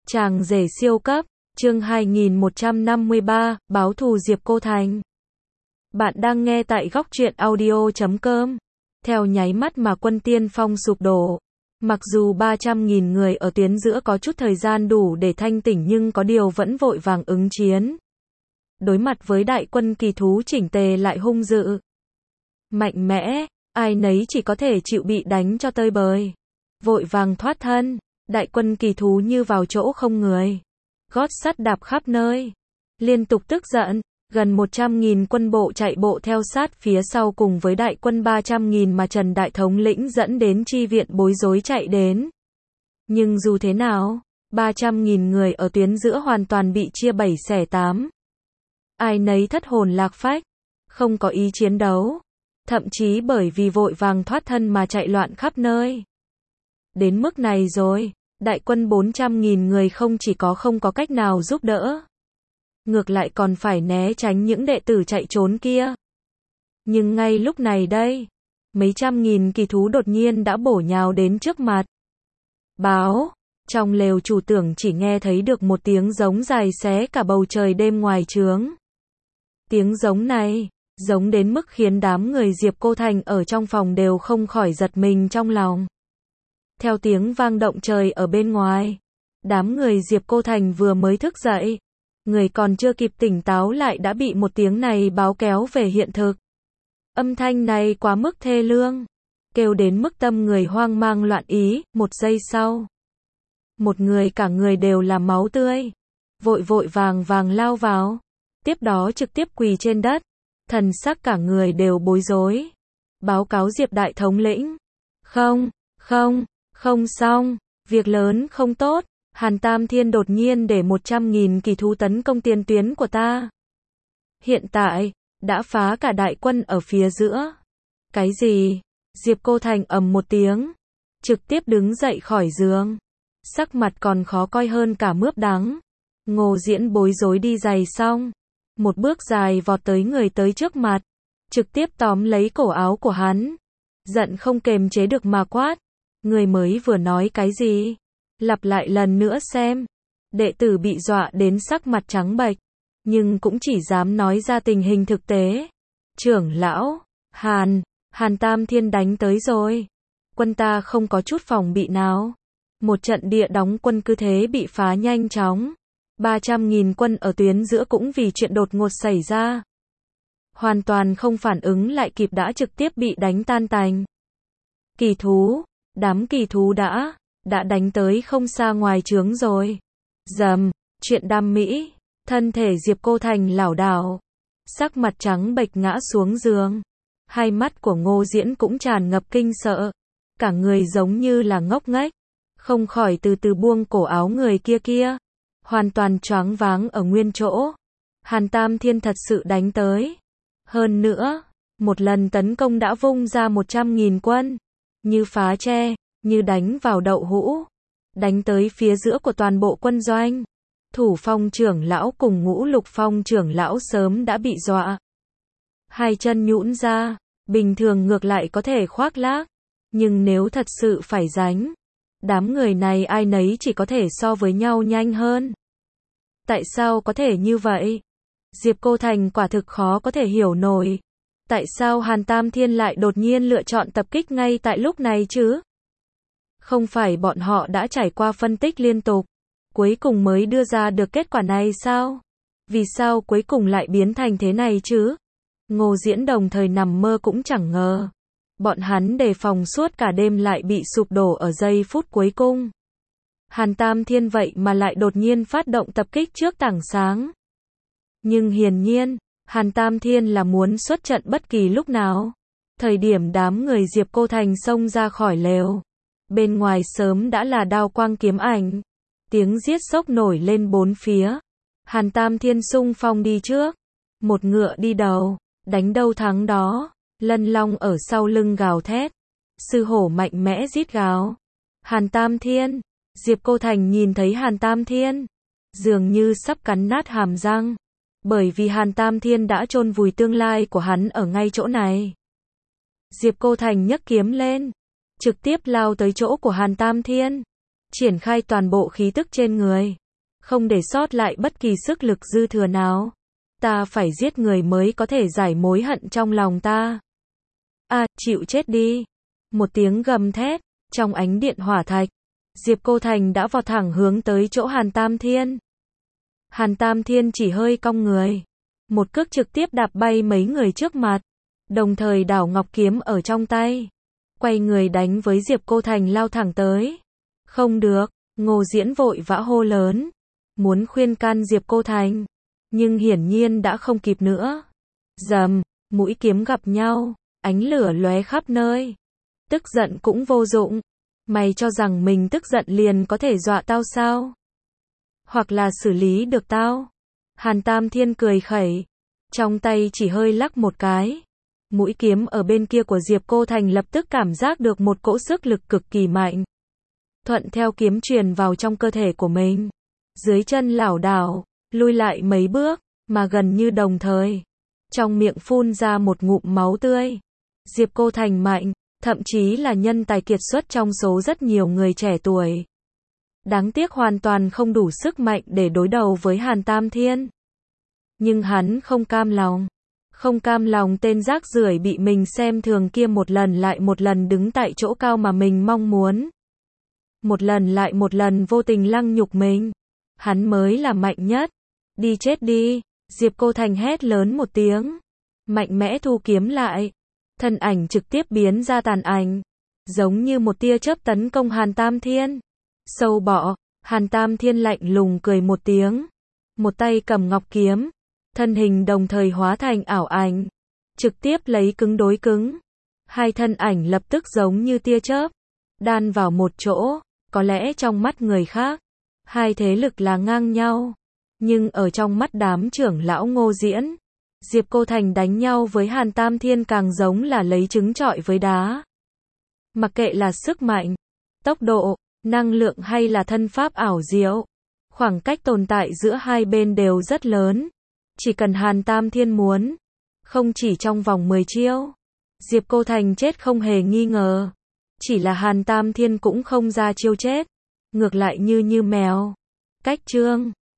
Chàng rể siêu cấp, chương 2153, báo thù Diệp Cô Thành. Bạn đang nghe tại góc truyện audio.com. Theo nháy mắt mà quân tiên phong sụp đổ. Mặc dù 300.000 người ở tuyến giữa có chút thời gian đủ để thanh tỉnh nhưng có điều vẫn vội vàng ứng chiến. Đối mặt với đại quân kỳ thú chỉnh tề lại hung dữ, mạnh mẽ, ai nấy chỉ có thể chịu bị đánh cho tơi bời. Vội vàng thoát thân, đại quân kỳ thú như vào chỗ không người. Gót sắt đạp khắp nơi. Liên tục tức giận, gần 100.000 quân bộ chạy bộ theo sát phía sau cùng với đại quân 300.000 mà Trần Đại Thống lĩnh dẫn đến chi viện bối rối chạy đến. Nhưng dù thế nào, 300.000 người ở tuyến giữa hoàn toàn bị chia 7 xẻ 8. Ai nấy thất hồn lạc phách, không có ý chiến đấu. Thậm chí bởi vì vội vàng thoát thân mà chạy loạn khắp nơi. Đến mức này rồi, đại quân 400.000 người không chỉ không có cách nào giúp đỡ, ngược lại còn phải né tránh những đệ tử chạy trốn kia. Nhưng ngay lúc này đây, mấy trăm nghìn kỳ thú đột nhiên đã bổ nhào đến trước mặt. Báo, trong lều chủ tưởng chỉ nghe thấy được một tiếng giống dài xé cả bầu trời đêm ngoài trướng. Tiếng giống này, giống đến mức khiến đám người Diệp Cô Thành ở trong phòng đều không khỏi giật mình trong lòng. Theo tiếng vang động trời ở bên ngoài, đám người Diệp Cô Thành vừa mới thức dậy, người còn chưa kịp tỉnh táo lại đã bị một tiếng này báo kéo về hiện thực. Âm thanh này quá mức thê lương, kêu đến mức tâm người hoang mang loạn ý. Một giây sau, một người cả người đều là máu tươi, vội vội vàng vàng lao vào, tiếp đó trực tiếp quỳ trên đất, thần sắc cả người đều bối rối. Báo cáo Diệp Đại Thống lĩnh. Không xong, việc lớn không tốt, Hàn Tam Thiên đột nhiên để 100.000 kỳ thú tấn công tiền tuyến của ta. Hiện tại, đã phá cả đại quân ở phía giữa. Cái gì? Diệp Cô Thành ầm một tiếng, trực tiếp đứng dậy khỏi giường. Sắc mặt còn khó coi hơn cả mướp đắng. Ngô Diễn bối rối đi giày xong, một bước dài vọt tới người tới trước mặt, trực tiếp tóm lấy cổ áo của hắn. Giận không kềm chế được mà quát. Người mới vừa nói cái gì? Lặp lại lần nữa xem. Đệ tử bị dọa đến sắc mặt trắng bệch, nhưng cũng chỉ dám nói ra tình hình thực tế. Trưởng lão, Hàn Tam Thiên đánh tới rồi. Quân ta không có chút phòng bị nào. Một trận địa đóng quân cứ thế bị phá nhanh chóng. 300.000 quân ở tuyến giữa cũng vì chuyện đột ngột xảy ra, hoàn toàn không phản ứng lại kịp đã trực tiếp bị đánh tan tành. Kỳ thú, đám kỳ thú đã đánh tới không xa ngoài trướng rồi. Dầm, chuyện đam mỹ, thân thể Diệp Cô Thành lảo đảo, sắc mặt trắng bệch ngã xuống giường. Hai mắt của Ngô Diễn cũng tràn ngập kinh sợ, cả người giống như là ngốc nghếch, không khỏi từ từ buông cổ áo người kia, hoàn toàn choáng váng ở nguyên chỗ. Hàn Tam Thiên thật sự đánh tới. Hơn nữa, một lần tấn công đã vung ra 100.000 quân, như phá tre, như đánh vào đậu hũ, đánh tới phía giữa của toàn bộ quân doanh. Thủ Phong trưởng lão cùng Ngũ Lục Phong trưởng lão sớm đã bị dọa, hai chân nhũn ra. Bình thường ngược lại có thể khoác lác, nhưng nếu thật sự phải đánh, đám người này ai nấy chỉ có thể so với nhau nhanh hơn. Tại sao có thể như vậy? Diệp Cô Thành quả thực khó có thể hiểu nổi. Tại sao Hàn Tam Thiên lại đột nhiên lựa chọn tập kích ngay tại lúc này chứ? Không phải bọn họ đã trải qua phân tích liên tục, cuối cùng mới đưa ra được kết quả này sao? Vì sao cuối cùng lại biến thành thế này chứ? Ngô Diễn đồng thời nằm mơ cũng chẳng ngờ. Bọn hắn đề phòng suốt cả đêm lại bị sụp đổ ở giây phút cuối cùng. Hàn Tam Thiên vậy mà lại đột nhiên phát động tập kích trước tảng sáng. Nhưng hiển nhiên, Hàn Tam Thiên là muốn xuất trận bất kỳ lúc nào. Thời điểm đám người Diệp Cô Thành xông ra khỏi lều, bên ngoài sớm đã là đao quang kiếm ảnh. Tiếng giết sốc nổi lên bốn phía. Hàn Tam Thiên xung phong đi trước, một ngựa đi đầu, đánh đâu thắng đó. Lân long ở sau lưng gào thét, sư hổ mạnh mẽ rít gào. Hàn Tam Thiên, Diệp Cô Thành nhìn thấy Hàn Tam Thiên, dường như sắp cắn nát hàm răng, bởi vì Hàn Tam Thiên đã chôn vùi tương lai của hắn ở ngay chỗ này. Diệp Cô Thành nhấc kiếm lên, trực tiếp lao tới chỗ của Hàn Tam Thiên. triển khai toàn bộ khí tức trên người, không để sót lại bất kỳ sức lực dư thừa nào. Ta phải giết người mới có thể giải mối hận trong lòng ta. Chịu chết đi. Một tiếng gầm thét, trong ánh điện hỏa thạch, Diệp Cô Thành đã vọt thẳng hướng tới chỗ Hàn Tam Thiên. Hàn Tam Thiên chỉ hơi cong người, một cước trực tiếp đạp bay mấy người trước mặt, đồng thời đảo ngọc kiếm ở trong tay, quay người đánh với Diệp Cô Thành lao thẳng tới. Không được, Ngô Diễn vội vã hô lớn, muốn khuyên can Diệp Cô Thành, nhưng hiển nhiên đã không kịp nữa. Rầm, mũi kiếm gặp nhau, ánh lửa lóe khắp nơi. Tức giận cũng vô dụng, mày cho rằng mình tức giận liền có thể dọa tao sao? Hoặc là xử lý được tao? Hàn Tam Thiên cười khẩy, trong tay chỉ hơi lắc một cái. Mũi kiếm ở bên kia của Diệp Cô Thành lập tức cảm giác được một cỗ sức lực cực kỳ mạnh. Thuận theo kiếm truyền vào trong cơ thể của mình. Dưới chân lảo đảo, lui lại mấy bước, mà gần như đồng thời. Trong miệng phun ra một ngụm máu tươi. Diệp Cô Thành mạnh, thậm chí là nhân tài kiệt xuất trong số rất nhiều người trẻ tuổi. Đáng tiếc hoàn toàn không đủ sức mạnh để đối đầu với Hàn Tam Thiên. Nhưng hắn không cam lòng. Không cam lòng tên rác rưởi bị mình xem thường kia một lần lại một lần đứng tại chỗ cao mà mình mong muốn. Một lần lại một lần vô tình lăng nhục mình. Hắn mới là mạnh nhất. Đi chết đi. Diệp Cô Thành hét lớn một tiếng. Mạnh mẽ thu kiếm lại. Thân ảnh trực tiếp biến ra tàn ảnh. Giống như một tia chớp tấn công Hàn Tam Thiên. Sâu bọ. Hàn Tam Thiên lạnh lùng cười một tiếng. Một tay cầm ngọc kiếm. Thân hình đồng thời hóa thành ảo ảnh. Trực tiếp lấy cứng đối cứng. Hai thân ảnh lập tức giống như tia chớp. Đan vào một chỗ. Có lẽ trong mắt người khác, hai thế lực là ngang nhau. Nhưng ở trong mắt đám trưởng lão Ngô Diễn, Diệp Cô Thành đánh nhau với Hàn Tam Thiên càng giống là lấy trứng trọi với đá. Mặc kệ là sức mạnh, tốc độ, năng lượng hay là thân pháp ảo diệu, khoảng cách tồn tại giữa hai bên đều rất lớn. Chỉ cần Hàn Tam Thiên muốn, không chỉ trong vòng 10 chiêu, Diệp Cô Thành chết không hề nghi ngờ. Chỉ là Hàn Tam Thiên cũng không ra chiêu chết, ngược lại như mèo. Cách chương